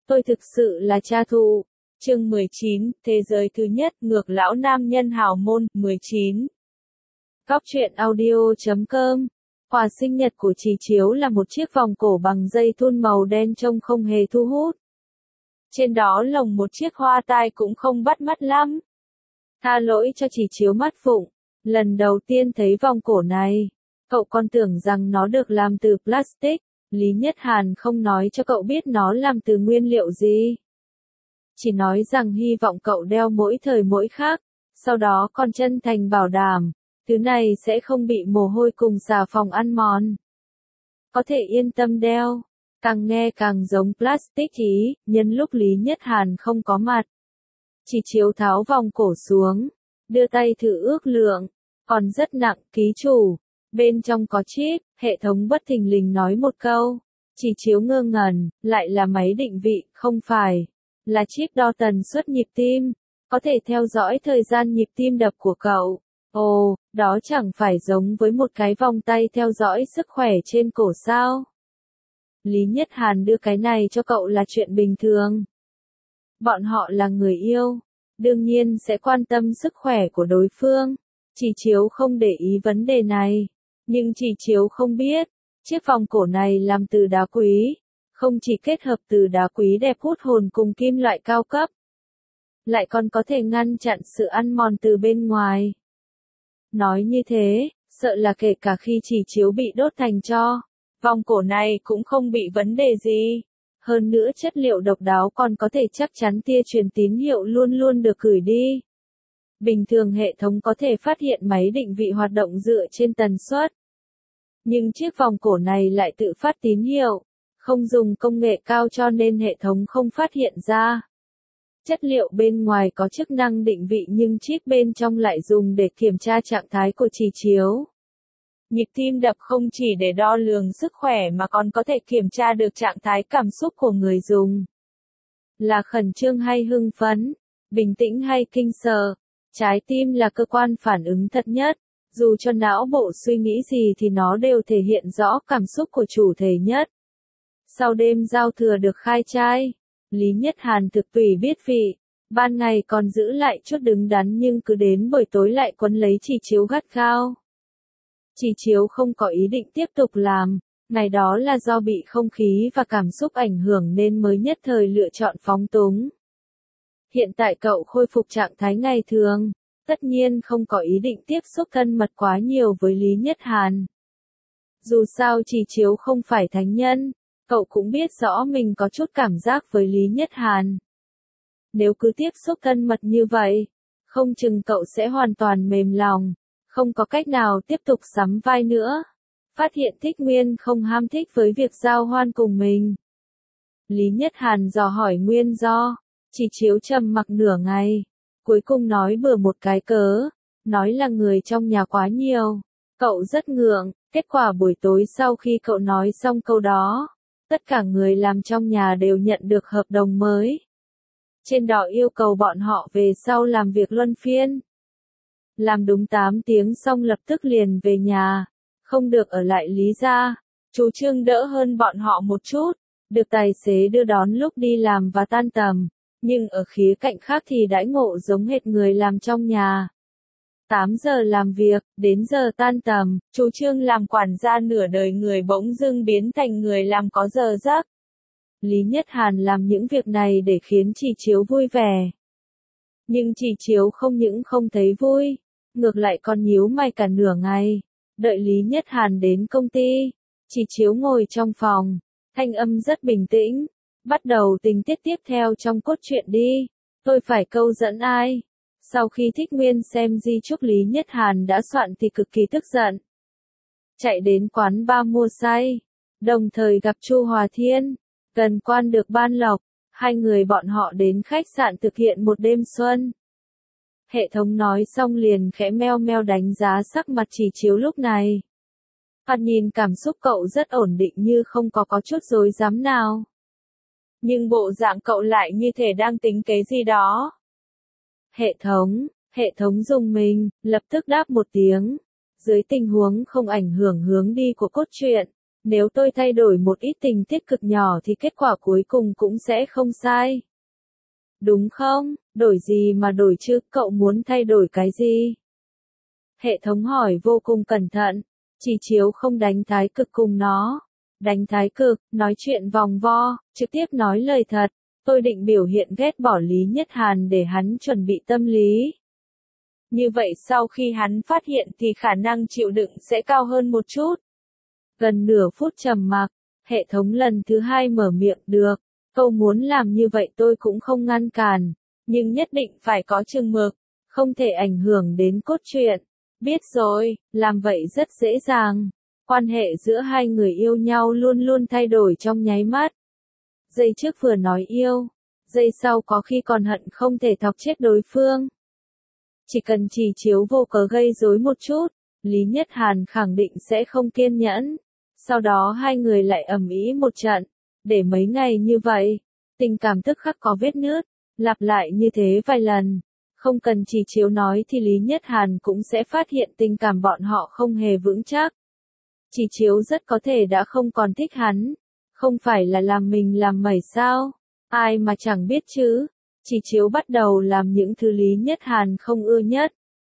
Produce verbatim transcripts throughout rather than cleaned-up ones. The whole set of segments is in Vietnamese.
Tôi thực sự là cha thụ. Chương mười chín, Thế giới thứ nhất, ngược lão nam nhân hào môn, mười chín. Góc truyện audio chấm com. Quà sinh nhật của Trì Chiếu là một chiếc vòng cổ bằng dây thun màu đen trông không hề thu hút. Trên đó lồng một chiếc hoa tai cũng không bắt mắt lắm. Tha lỗi cho Trì Chiếu mắt phụng. Lần đầu tiên thấy vòng cổ này, cậu còn tưởng rằng nó được làm từ plastic. Lý Nhất Hàn không nói cho cậu biết nó làm từ nguyên liệu gì. Chỉ nói rằng hy vọng cậu đeo mỗi thời mỗi khác, sau đó còn chân thành bảo đảm, thứ này sẽ không bị mồ hôi cùng xà phòng ăn mòn. Có thể yên tâm đeo. Càng nghe càng giống plastic ý, nhân lúc Lý Nhất Hàn không có mặt. Chỉ Chiếu tháo vòng cổ xuống, đưa tay thử ước lượng, còn rất nặng, ký chủ. Bên trong có chip, hệ thống bất thình lình nói một câu. Chỉ Chiếu ngơ ngẩn, lại là máy định vị, không phải. Là chip đo tần suất nhịp tim, có thể theo dõi thời gian nhịp tim đập của cậu. Ồ, đó chẳng phải giống với một cái vòng tay theo dõi sức khỏe trên cổ sao? Lý Nhất Hàn đưa cái này cho cậu là chuyện bình thường. Bọn họ là người yêu, đương nhiên sẽ quan tâm sức khỏe của đối phương. Chỉ Chiếu không để ý vấn đề này, nhưng Chỉ Chiếu không biết, chiếc vòng cổ này làm từ đá quý, không chỉ kết hợp từ đá quý đẹp hút hồn cùng kim loại cao cấp, lại còn có thể ngăn chặn sự ăn mòn từ bên ngoài. Nói như thế, sợ là kể cả khi Chỉ Chiếu bị đốt thành tro, vòng cổ này cũng không bị vấn đề gì. Hơn nữa chất liệu độc đáo còn có thể chắc chắn tia truyền tín hiệu luôn luôn được gửi đi. Bình thường hệ thống có thể phát hiện máy định vị hoạt động dựa trên tần suất. Nhưng chiếc vòng cổ này lại tự phát tín hiệu, không dùng công nghệ cao cho nên hệ thống không phát hiện ra. Chất liệu bên ngoài có chức năng định vị nhưng chip bên trong lại dùng để kiểm tra trạng thái của Trì Chiếu. Nhịp tim đập không chỉ để đo lường sức khỏe mà còn có thể kiểm tra được trạng thái cảm xúc của người dùng. Là khẩn trương hay hưng phấn, bình tĩnh hay kinh sợ. Trái tim là cơ quan phản ứng thật nhất, dù cho não bộ suy nghĩ gì thì nó đều thể hiện rõ cảm xúc của chủ thể nhất. Sau đêm giao thừa được khai trai, Lý Nhất Hàn thực tùy biết vị, ban ngày còn giữ lại chút đứng đắn nhưng cứ đến buổi tối lại quấn lấy Chỉ Chiếu gắt gao. Chỉ Chiếu không có ý định tiếp tục làm, ngày đó là do bị không khí và cảm xúc ảnh hưởng nên mới nhất thời lựa chọn phóng túng. Hiện tại cậu khôi phục trạng thái ngày thường, tất nhiên không có ý định tiếp xúc thân mật quá nhiều với Lý Nhất Hàn. Dù sao Chỉ Chiếu không phải thánh nhân, cậu cũng biết rõ mình có chút cảm giác với Lý Nhất Hàn. Nếu cứ tiếp xúc thân mật như vậy, không chừng cậu sẽ hoàn toàn mềm lòng, không có cách nào tiếp tục sắm vai nữa. Phát hiện Thích Nguyên không ham thích với việc giao hoan cùng mình. Lý Nhất Hàn dò hỏi nguyên do. Chỉ Chiếu trầm mặc nửa ngày, cuối cùng nói bừa một cái cớ, nói là người trong nhà quá nhiều. Cậu rất ngượng, kết quả buổi tối sau khi cậu nói xong câu đó, tất cả người làm trong nhà đều nhận được hợp đồng mới. Trên đó yêu cầu bọn họ về sau làm việc luân phiên. Làm đúng tám tiếng xong lập tức liền về nhà, không được ở lại Lý gia. Chú Trương đỡ hơn bọn họ một chút, được tài xế đưa đón lúc đi làm và tan tầm. Nhưng ở khía cạnh khác thì đãi ngộ giống hệt người làm trong nhà. tám giờ làm việc, đến giờ tan tầm, chú Trương làm quản gia nửa đời người bỗng dưng biến thành người làm có giờ giấc. Lý Nhất Hàn làm những việc này để khiến Chỉ Chiếu vui vẻ. Nhưng Chỉ Chiếu không những không thấy vui, ngược lại còn nhíu mày cả nửa ngày. Đợi Lý Nhất Hàn đến công ty, Chỉ Chiếu ngồi trong phòng, thanh âm rất bình tĩnh. Bắt đầu tình tiết tiếp theo trong cốt truyện đi. Tôi phải câu dẫn ai? Sau khi Thích Nguyên xem di chúc Lý Nhất Hàn đã soạn thì cực kỳ tức giận. Chạy đến quán bar mua say. Đồng thời gặp Chu Hòa Thiên. Gần quan được ban lộc. Hai người bọn họ đến khách sạn thực hiện một đêm xuân. Hệ thống nói xong liền khẽ meo meo đánh giá sắc mặt Chỉ Chiếu lúc này. Thoạt nhìn cảm xúc cậu rất ổn định như không có có chút rối rắm nào. Nhưng bộ dạng cậu lại như thể đang tính kế gì đó. Hệ thống, hệ thống dùng mình, lập tức đáp một tiếng. Dưới tình huống không ảnh hưởng hướng đi của cốt truyện, Nếu tôi thay đổi một ít tình tiết cực nhỏ thì kết quả cuối cùng cũng sẽ không sai. Đúng không? Đổi gì mà đổi chứ, cậu muốn thay đổi cái gì? Hệ thống hỏi vô cùng cẩn thận. Chỉ chiếu không đánh thái cực cùng nó. Đánh thái cực, nói chuyện vòng vo, trực tiếp nói lời thật. Tôi định biểu hiện ghét bỏ Lý Nhất Hàn để hắn chuẩn bị tâm lý. Như vậy sau khi hắn phát hiện thì khả năng chịu đựng sẽ cao hơn một chút. Gần nửa phút trầm mặc, hệ thống lần thứ hai mở miệng, được, cậu muốn làm như vậy tôi cũng không ngăn cản, nhưng nhất định phải có chừng mực, không thể ảnh hưởng đến cốt truyện. Biết rồi, làm vậy rất dễ dàng. Quan hệ giữa hai người yêu nhau luôn luôn thay đổi trong nháy mắt. Giây trước vừa nói yêu, giây sau có khi còn hận không thể thọc chết đối phương. Chỉ cần Trì Chiếu vô cớ gây rối một chút, Lý Nhất Hàn khẳng định sẽ không kiên nhẫn. Sau đó hai người lại ầm ĩ một trận, để mấy ngày như vậy, tình cảm tức khắc có vết nứt, lặp lại như thế vài lần. Không cần Trì Chiếu nói thì Lý Nhất Hàn cũng sẽ phát hiện tình cảm bọn họ không hề vững chắc. Trì Chiếu rất có thể đã không còn thích hắn, không phải là làm mình làm mẩy sao, ai mà chẳng biết chứ. Trì Chiếu bắt đầu làm những thứ Lý Nhất Hàn không ưa nhất.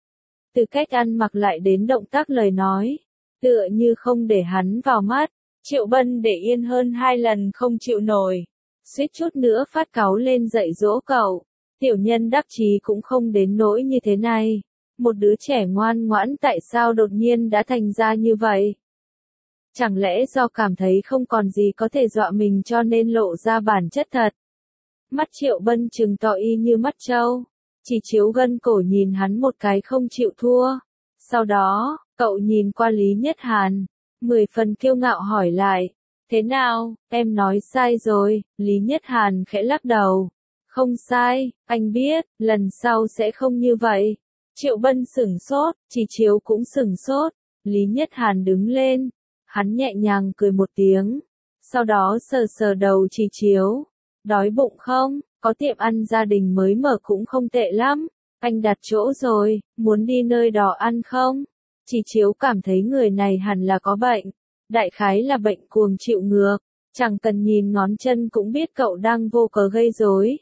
Từ cách ăn mặc lại đến động tác lời nói, tựa như không để hắn vào mắt. Triệu Bân để yên hơn hai lần không chịu nổi, suýt chút nữa phát cáu lên dạy dỗ cậu. Tiểu nhân đắc chí cũng không đến nỗi như thế này. Một đứa trẻ ngoan ngoãn tại sao đột nhiên đã thành ra như vậy? Chẳng lẽ do cảm thấy không còn gì có thể dọa mình cho nên lộ ra bản chất thật? Mắt Triệu Bân trừng to y như mắt trâu. Chỉ Chiếu gân cổ nhìn hắn một cái không chịu thua. Sau đó, cậu nhìn qua Lý Nhất Hàn, mười phần kiêu ngạo hỏi lại. Thế nào, em nói sai rồi? Lý Nhất Hàn khẽ lắc đầu. Không sai, anh biết, lần sau sẽ không như vậy. Triệu Bân sửng sốt, Chỉ Chiếu cũng sửng sốt. Lý Nhất Hàn đứng lên, hắn nhẹ nhàng cười một tiếng, sau đó sờ sờ đầu Chỉ Chiếu. Đói bụng không? Có tiệm ăn gia đình mới mở cũng không tệ lắm. Anh đặt chỗ rồi, muốn đi nơi đó ăn không? Chỉ Chiếu cảm thấy người này hẳn là có bệnh. Đại khái là bệnh cuồng chịu ngược. Chẳng cần nhìn ngón chân cũng biết cậu đang vô cớ gây rối.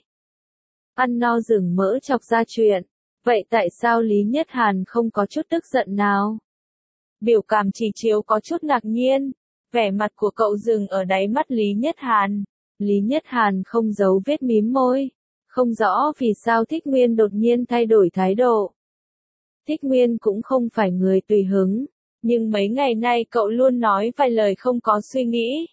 Ăn no rừng mỡ chọc ra chuyện. Vậy tại sao Lý Nhất Hàn không có chút tức giận nào? Biểu cảm Chỉ Chiếu có chút ngạc nhiên. Vẻ mặt của cậu dừng ở đáy mắt Lý Nhất Hàn. Lý Nhất Hàn không giấu vết mím môi. Không rõ vì sao Thích Nguyên đột nhiên thay đổi thái độ. Thích Nguyên cũng không phải người tùy hứng. Nhưng mấy ngày nay cậu luôn nói vài lời không có suy nghĩ.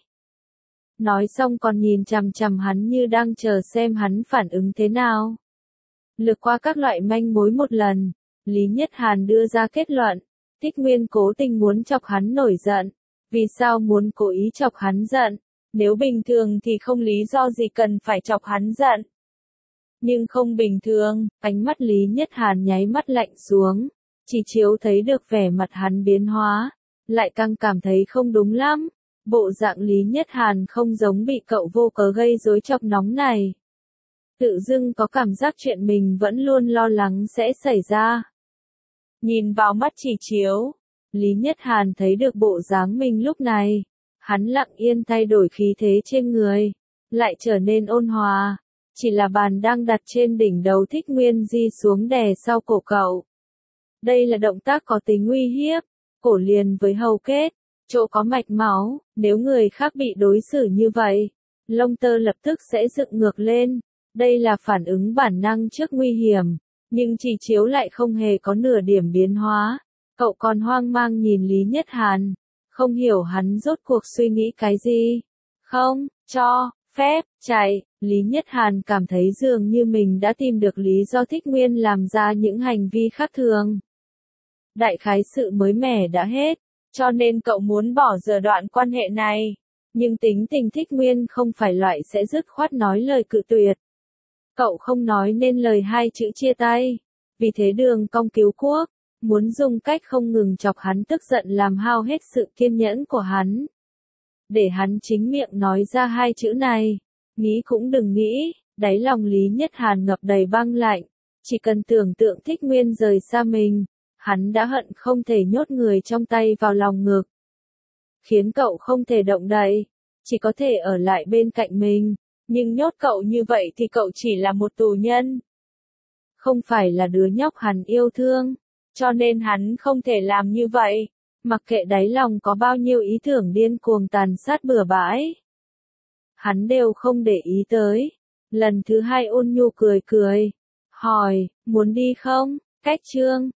Nói xong còn nhìn chằm chằm hắn như đang chờ xem hắn phản ứng thế nào. Lược qua các loại manh mối một lần, Lý Nhất Hàn đưa ra kết luận. Thích Nguyên cố tình muốn chọc hắn nổi giận. Vì sao muốn cố ý chọc hắn giận? Nếu bình thường thì không lý do gì cần phải chọc hắn giận. Nhưng không bình thường, ánh mắt Lý Nhất Hàn nháy mắt lạnh xuống. Chỉ Chiếu thấy được vẻ mặt hắn biến hóa, lại càng cảm thấy không đúng lắm. Bộ dạng Lý Nhất Hàn không giống bị cậu vô cớ gây rối chọc nóng này. Tự dưng có cảm giác chuyện mình vẫn luôn lo lắng sẽ xảy ra. Nhìn vào mắt Chỉ Chiếu, Lý Nhất Hàn thấy được bộ dáng mình lúc này. Hắn lặng yên thay đổi khí thế trên người, lại trở nên ôn hòa. Chỉ là bàn đang đặt trên đỉnh đầu Thích Nguyên di xuống đè sau cổ cậu. Đây là động tác có tính uy hiếp, cổ liền với hầu kết, chỗ có mạch máu, nếu người khác bị đối xử như vậy, lông tơ lập tức sẽ dựng ngược lên. Đây là phản ứng bản năng trước nguy hiểm, nhưng Chỉ Chiếu lại không hề có nửa điểm biến hóa. Cậu còn hoang mang nhìn Lý Nhất Hàn, không hiểu hắn rốt cuộc suy nghĩ cái gì. Không, cho, phép, chạy, Lý Nhất Hàn cảm thấy dường như mình đã tìm được lý do Thích Nguyên làm ra những hành vi khác thường. Đại khái sự mới mẻ đã hết, cho nên cậu muốn bỏ dở đoạn quan hệ này. Nhưng tính tình Thích Nguyên không phải loại sẽ dứt khoát nói lời cự tuyệt. Cậu không nói nên lời hai chữ chia tay. Vì thế Đường Cong cứu quốc, muốn dùng cách không ngừng chọc hắn tức giận làm hao hết sự kiên nhẫn của hắn. Để hắn chính miệng nói ra hai chữ này. Nghĩ cũng đừng nghĩ, đáy lòng Lý Nhất Hàn ngập đầy băng lạnh. Chỉ cần tưởng tượng Thích Nguyên rời xa mình, hắn đã hận không thể nhốt người trong tay vào lòng ngực. khiến cậu không thể động đậy, chỉ có thể ở lại bên cạnh mình, nhưng nhốt cậu như vậy thì cậu chỉ là một tù nhân. Không phải là đứa nhóc hắn yêu thương, cho nên hắn không thể làm như vậy, mặc kệ đáy lòng có bao nhiêu ý tưởng điên cuồng tàn sát bừa bãi. Hắn đều không để ý tới. Lần thứ hai Ôn Nhu cười cười, hỏi, muốn đi không? Cách chương